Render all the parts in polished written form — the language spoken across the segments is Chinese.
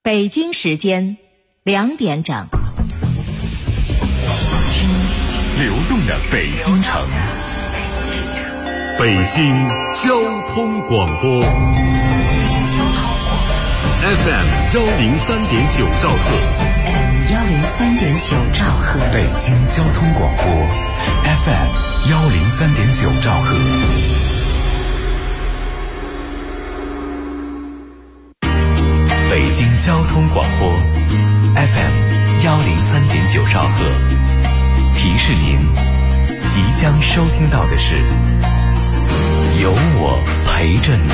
北京时间2点整， 听流动的北京城，北京交通广播 FM 103.9兆赫， 103.9兆赫， 北京交通广播 FM 103.9兆赫。北京交通广播 FM 103.9兆赫，提示您即将收听到的是有我陪着你。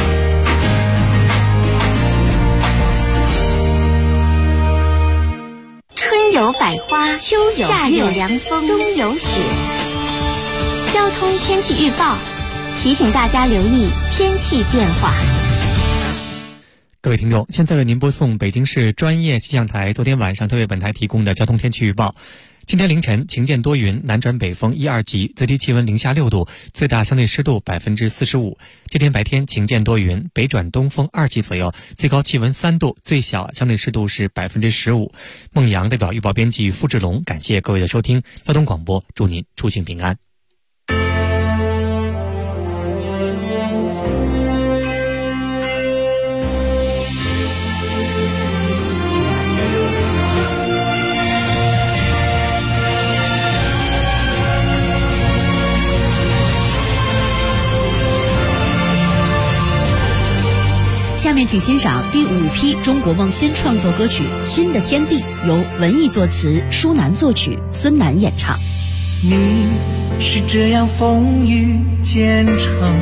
春有百花，秋有夏有凉风，冬有雪。交通天气预报提醒大家留意天气变化。 各位听众，现在为您播送北京市专业气象台昨天晚上特为本台提供的交通天气预报。今天凌晨晴间多云，南转北风1、2级，最低气温零下6度，最大相对湿度45%。今天白天晴间多云，北转东风2级左右，最高气温3度，最小相对湿度是15%。孟阳代表预报编辑付志龙，感谢各位的收听。交通广播祝您出行平安。 下面请欣赏第5批中国梦新创作歌曲《新的天地》，由文艺作词，舒楠作曲，孙楠演唱。 你是这样风雨兼程，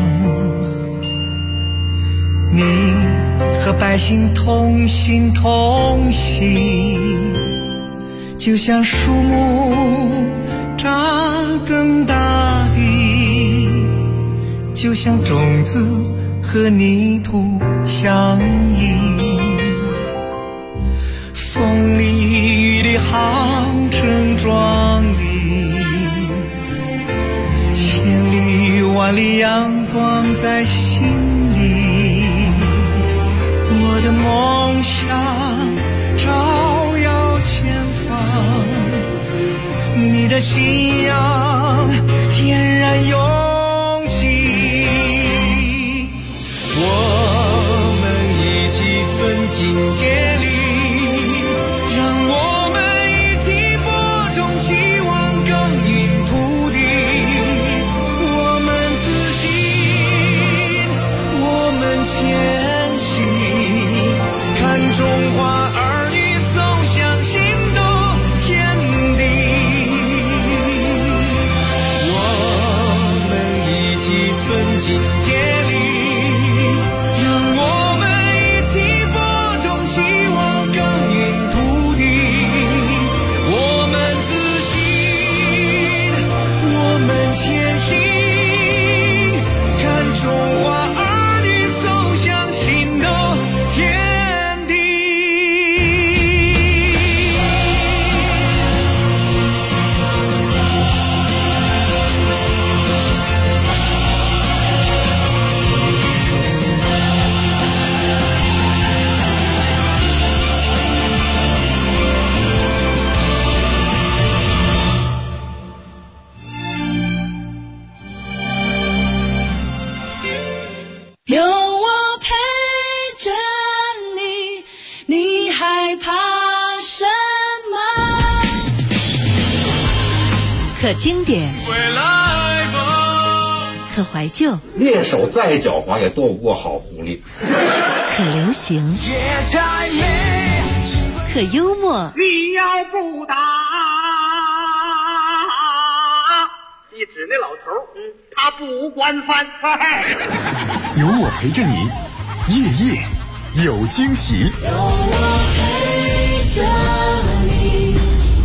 你和百姓同心同行，就像树木扎根大地，就像种子和泥土相依，风里雨里航程壮丽，千里万里阳光在心里，我的梦想照耀前方，你的信仰天然勇气，我们一起奋进接力，让我们一起播种希望，耕耘土地。我们自信，我们前行，看中华儿女走向新的天地。我们一起奋进接力，前行，看中华儿女走向新的天地。 有我陪着你，你害怕什么？ 可经典， 回来吧， 可怀旧， 猎手再狡猾也斗不过好狐狸。 可流行， 夜太美， 可幽默。 你要不打，你指那老头，他不管饭菜。 有我陪着你，夜夜有惊喜。 有我陪着你。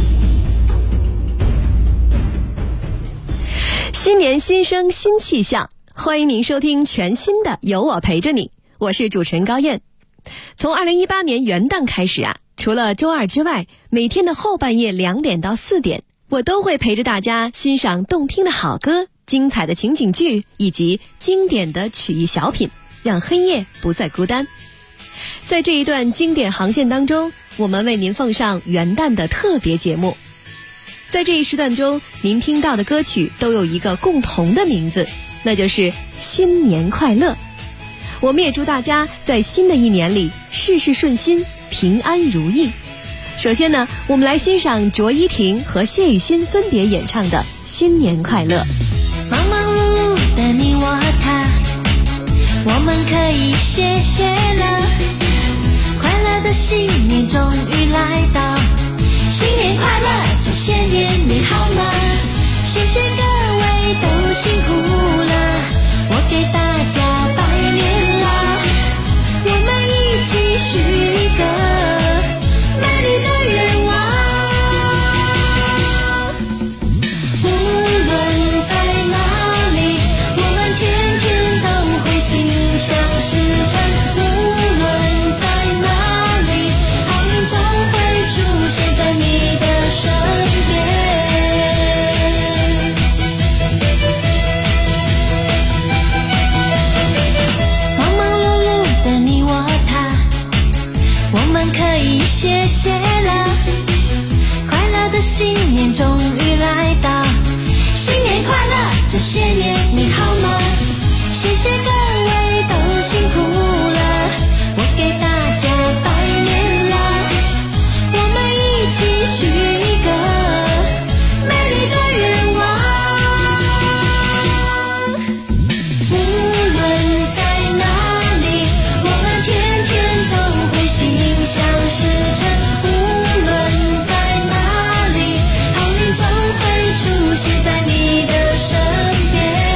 新年新生新气象，欢迎您收听全新的有我陪着你，我是主持人高燕。从2018年元旦开始除了周二之外，每天的后半夜2点到4点，我都会陪着大家欣赏动听的好歌，精彩的情景剧以及经典的曲艺小品，让黑夜不再孤单。 在这一段经典航线当中，我们为您奉上元旦的特别节目。在这一时段中，您听到的歌曲都有一个共同的名字，那就是新年快乐。我们也祝大家在新的一年里事事顺心，平安如意。首先呢，我们来欣赏卓依婷和谢雨欣分别演唱的新年快乐。 忙忙碌碌的你我他，我们可以歇歇了，快乐的新年终于来到，新年快乐，这些年你好吗？谢谢各位都辛苦了，我给大家拜年啦，我们一起许一个美丽的愿望。无论在哪里，我们天天都会心想事成，无论在哪里，好运总会出现在你的身边。忙忙碌碌的你我他，我们可以歇歇了，快乐的新年终于来到，新年快乐，这些年你好吗？谢谢各位都辛苦了，我给大家拜年啦，我们一起许一个美丽的愿望。无论在哪里，我们天天都会心想事成，无论在哪里，好运总会出现在你的身边。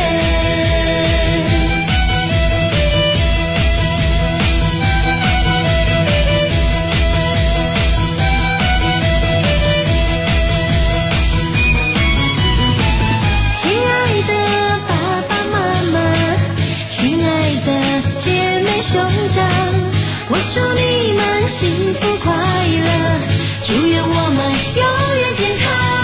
亲爱的爸爸妈妈，亲爱的姐妹兄长，我祝你们幸福快乐，祝愿我们永远健康。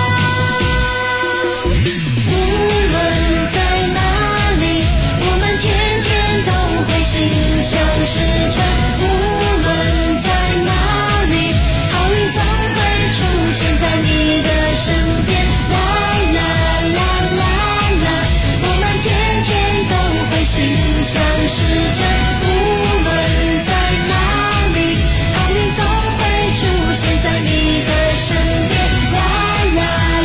无论在哪里，我们天天都会心想事成，无论在哪里，好运总会出现在你的身边。啦啦啦啦啦，我们天天都会心想事成，无论在哪里，好运总会出现在你的身边。啦啦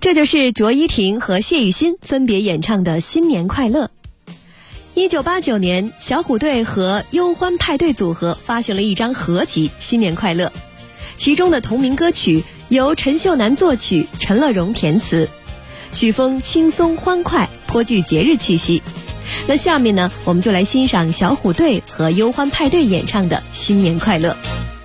这就是卓依婷和谢雨欣分别演唱的《新年快乐》。1989年，小虎队和忧欢派对组合发行了一张合集《新年快乐》，其中的同名歌曲由陈秀楠作曲，陈乐融填词，曲风轻松欢快，颇具节日气息。那下面呢，我们就来欣赏小虎队和忧欢派对演唱的《新年快乐》。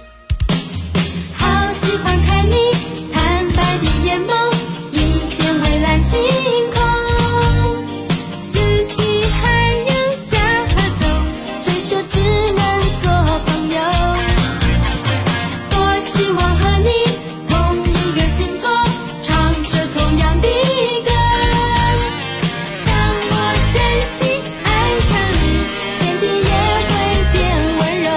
好喜欢看你坦白的眼眸，一片蔚蓝晴空，四季还有夏和冬，谁说只能做朋友？多希望和你同一个星座，唱着同样的歌。当我真心爱上你，天地也会变温柔。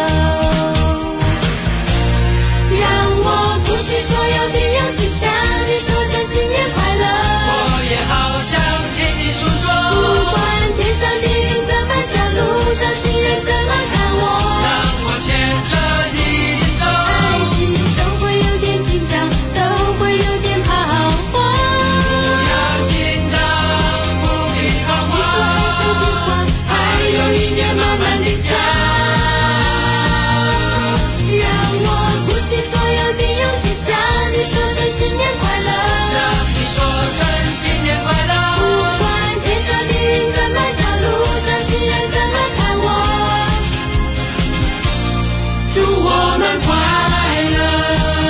让我鼓起所有的勇气，向你说声新年快乐。 我也好想听你诉说， 不管天上的云怎么下，路上行人怎么看我， 让我牵着你的手， 爱情都会有点紧张，都会有点彷徨。 不要紧张，不必彷喜欢徨， 说的话，还有一年慢慢的长。让我鼓起所有的勇气，向你说声新年快乐。 向你说声新年快乐。 不管天上的云怎么下，路上行人怎么看我，祝我们快乐。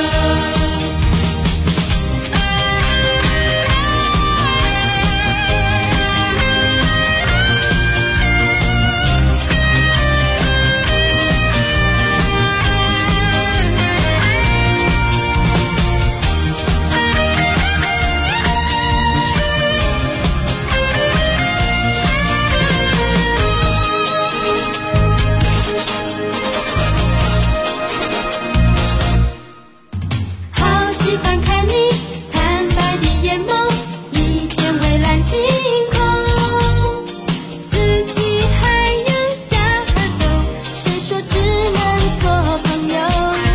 好喜欢看你坦白的眼眸，一片蔚蓝晴空，四季还有夏和冬，谁说只能做朋友？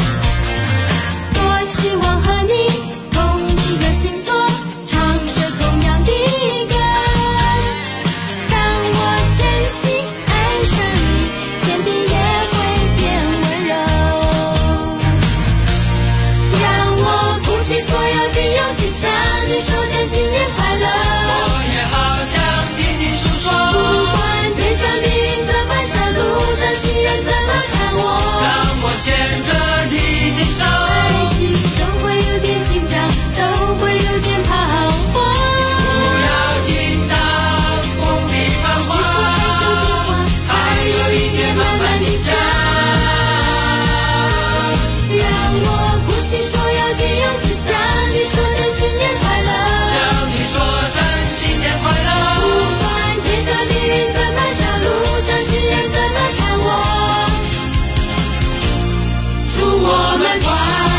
多希望和你同一个星座，唱着同样的歌。当我真心爱上你，天地也会变温柔。让我鼓起所有的勇气，向你说声新年快乐。 我也好想听你诉说， 不管天上的云怎么下，路上行人怎么看我， 让我牵着你的手， 爱情都会有点紧张，都会有点彷徨。 不要紧张，不必彷喜欢说的徨， 话， 还有一年慢慢的长。 让我鼓起所有的勇气，向你说声新年快乐。 向你说声新年快乐。 不管天上的云怎么下，路上行人怎么看我，祝我们快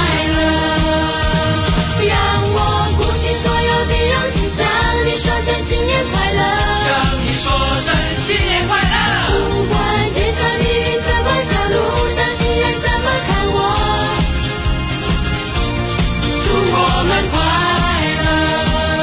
乐。让我鼓起所有的勇气，向你说声新年快乐。 向你说声新年快乐。 不管天上的云怎么下，路上行人怎么看我，祝我们快乐。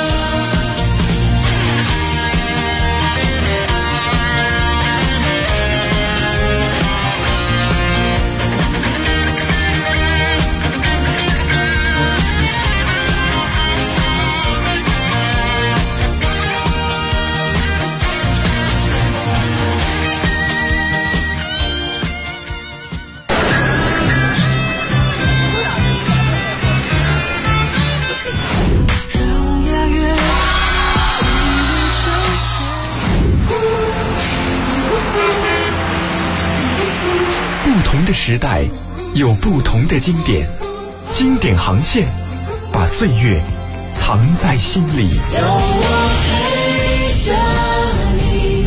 不同的时代有不同的经典，经典航线把岁月藏在心里。 有我陪着你。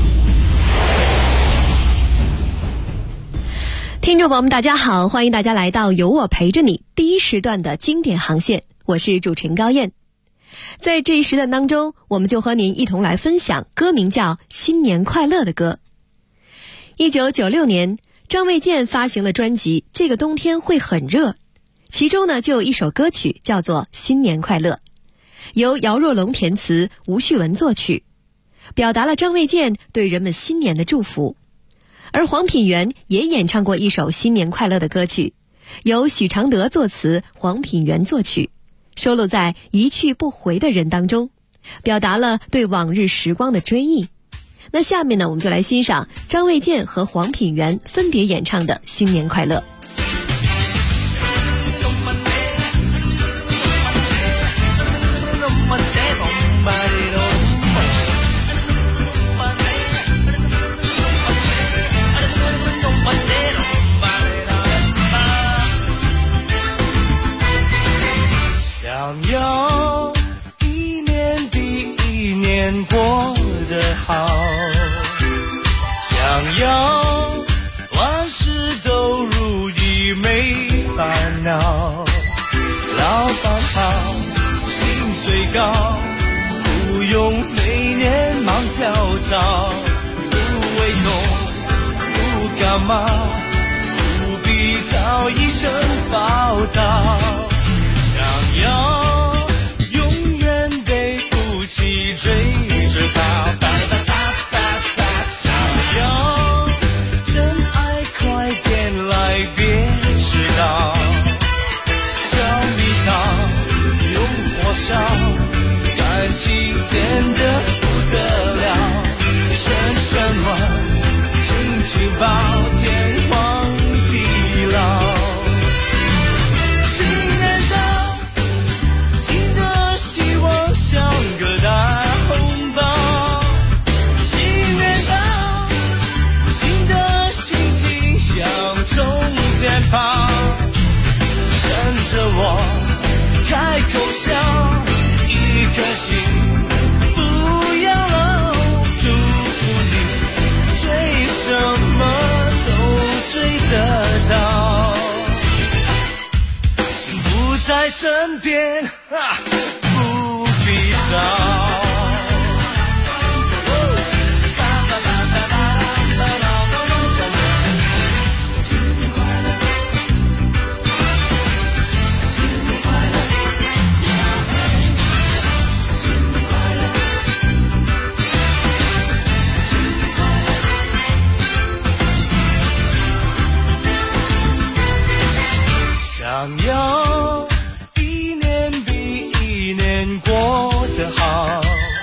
听众朋友们，大家好，欢迎大家来到有我陪着你第一时段的经典航线，我是主持人高燕。在这一时段当中，我们就和您一同来分享歌名叫《新年快乐》的歌。1996年，张卫健发行了专辑《这个冬天会很热》，其中呢就有一首歌曲叫做《新年快乐》。 由姚若龙填词，吴旭文作曲，表达了张卫健对人们新年的祝福。而黄品源也演唱过一首新年快乐的歌曲，由许常德作词，黄品源作曲，收录在《一去不回的人》当中，表达了对往日时光的追忆。那下面呢，我们就来欣赏张卫健和黄品源分别演唱的《新年快乐》。 想要一年比一年过得好，想要万事都如意没烦恼，老板好，薪水高，不用每年忙跳蚤，不胃痛，不感冒，不必找医生报到，想要永远被福气追着跑，想要真爱快点来别迟到，小蜜桃用火烧，感情甜得不得了，生什么亲情包，天荒地老。像个大红包，新年到，新的心情向中间跑，跟着我开口笑，一颗心不要了，祝福你追什么都追得到，心不在身边想要一年比一年过得好，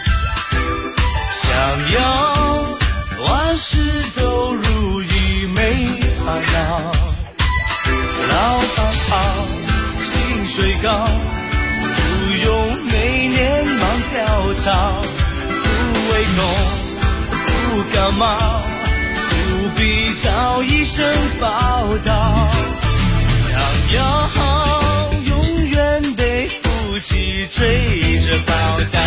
想要万事都如意没烦恼，老板好，薪水高，不用每年忙跳蚤，不胃痛，不感冒，不必找医生报到，想要永远被福气追着跑，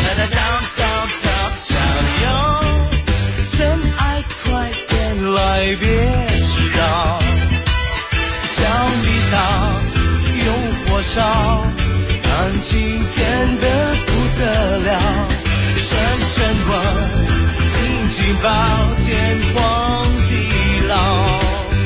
想要真爱快点来别迟到，小蜜桃用火烧，感情甜得不得了，深深吻，紧紧抱，天荒地老。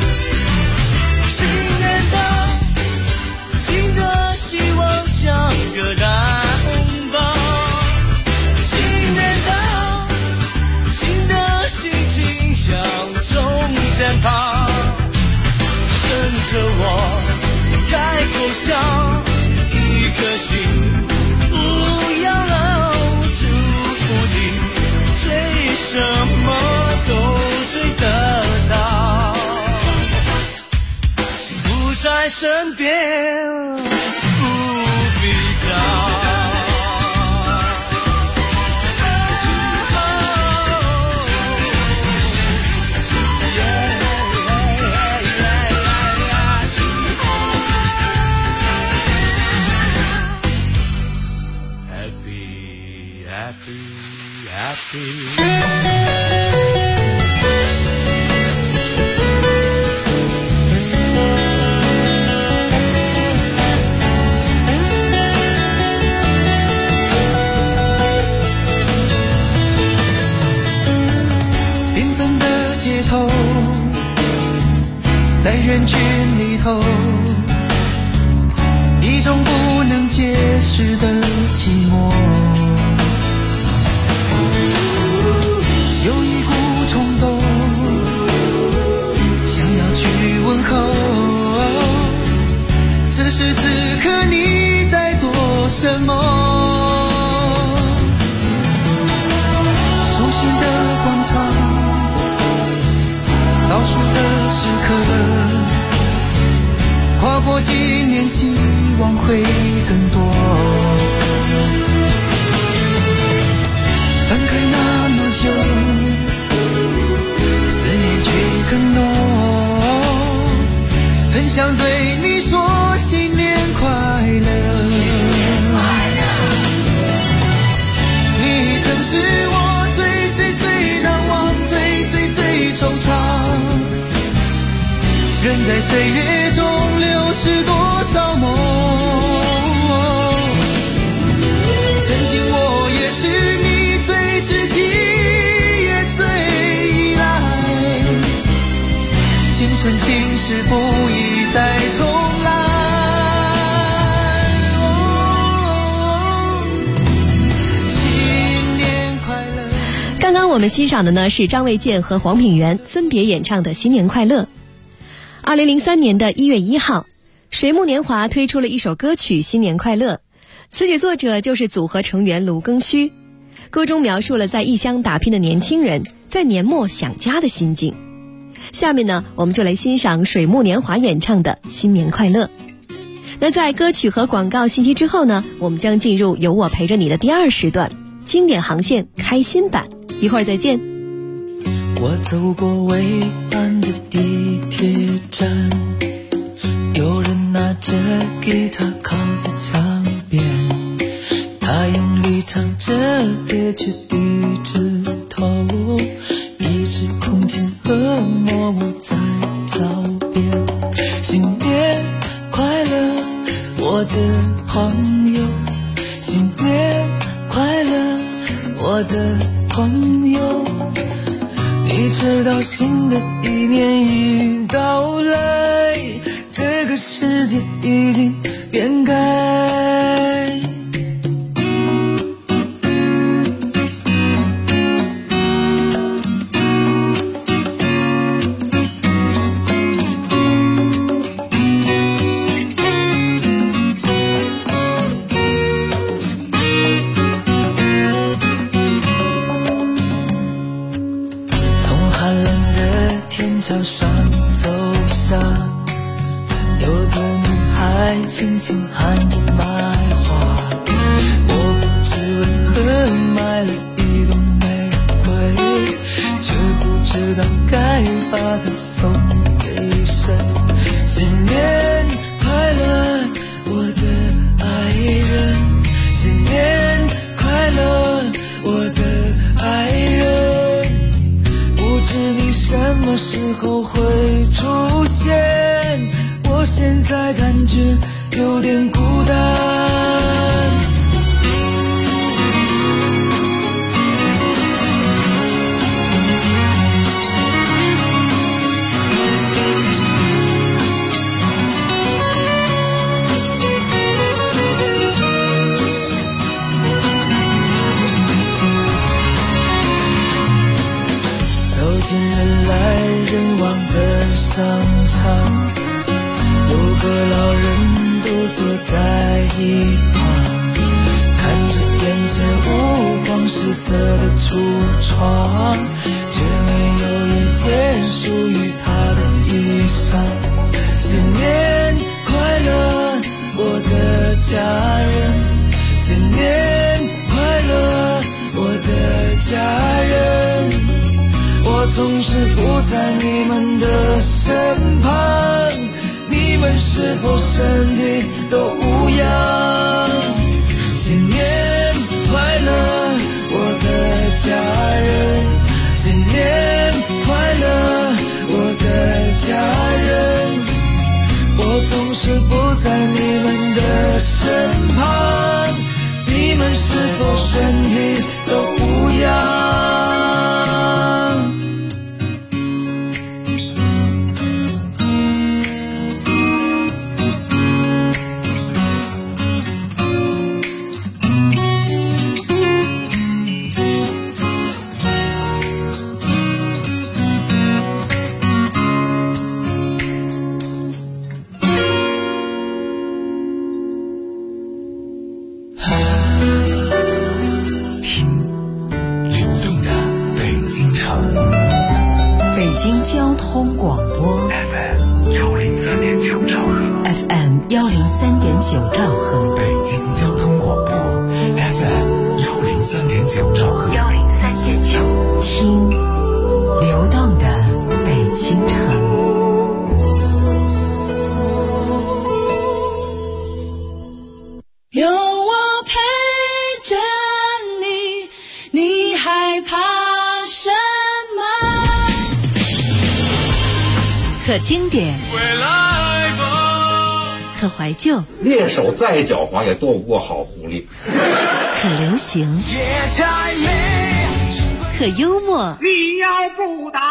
新的希望像个大红包，新年到，新的心情向中间跑，跟着我开口笑，一颗心不要了，祝福你追什么都追得到，心不在身边缤纷的街头，在人群里头，一种不能解释的寂寞。 有一股冲动，想要去问候。此时此刻你在做什么？熟悉的广场，倒数的时刻，跨过几年，希望会更多。分开那么久，思念却更浓，很想对你说新年快乐。你曾是我最难忘，最惆怅。人在岁月中流逝多少梦，曾经我也是你最知己也最依赖，青春情事不宜再重来。新年快乐。 刚刚我们欣赏的呢是张卫健和黄品源分别演唱的《新年快乐》。2003年的1月1号，水木年华推出了一首歌曲《新年快乐》，词曲作者就是组合成员卢庚戌。歌中描述了在异乡打拼的年轻人在年末想家的心境。下面呢，我们就来欣赏水木年华演唱的《新年快乐》。那在歌曲和广告信息之后呢，我们将进入有我陪着你的第2时段，经典航线开心版，一会儿再见。 我走过蔚蓝的地铁站，有人拿着吉他靠在墙边，他用力唱着歌却低着头，一时空间和默默在脚边。新年快乐，我的朋友，新年快乐，我的朋友。你知道新的一年已到来，这个世界已经变改。桥上走下，有个女孩轻轻喊着买花，我不知为何买了一朵玫瑰，却不知道该把它送给谁。新年快乐，我的爱人，新年快乐，我的爱人。不知你什么时候会出现，我现在感觉有点孤单。人来人往的商场，有个老人独坐在一旁，看着眼前五光十色的橱窗，却没有一件属于他的衣裳。新年快乐，我的家人，新年快乐，我的家人。我总是不在你们的身旁，你们是否身体都无恙？新年快乐，我的家人，新年快乐，我的家人。我总是不在你们的身旁，你们是否身体都无恙？ 京交通广播 FM 103.9兆赫 FM 103.9兆赫， 北京交通广播 FM 103.9兆赫 103.9， 听流动的北京城。 有我陪着你，你害怕什么？ 可经典，可怀旧， 猎手再狡猾也斗不过好狐狸。 可流行，可幽默。 你要不打，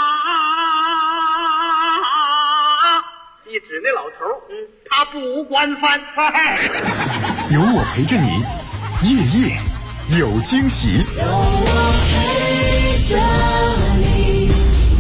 一指那老头，他不惯犯。 有我陪着你，夜夜有惊喜。 有我陪着你。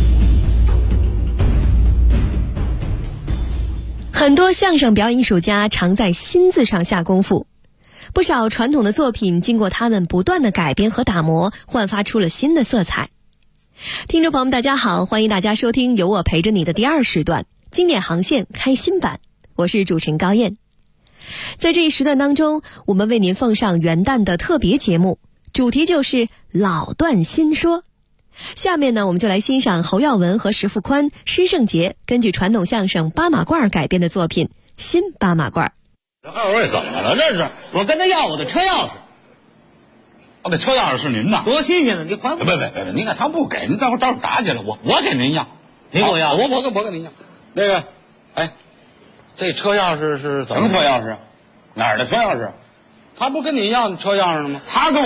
很多相声表演艺术家常在新字上下功夫，不少传统的作品经过他们不断的改编和打磨，焕发出了新的色彩。听众朋友们大家好，欢迎大家收听有我陪着你的第二时段经典航线开新版，我是主持人高燕。在这一时段当中，我们为您奉上元旦的特别节目，主题就是老段新说。下面呢，我们就来欣赏侯耀文和石富宽、施圣杰根据传统相声八马褂改编的作品《新八马褂》。 二位怎么了？这是我跟他要我的车钥匙。 哦，那车钥匙是您的， 多新鲜呢！你还我？ 别，您看他不给，您待会儿打起来，我给您要， 您给我要， 我给您要。那个，哎，这车钥匙是怎么？什么车钥匙？哪儿的车钥匙？他不跟你要车钥匙了吗？他跟我。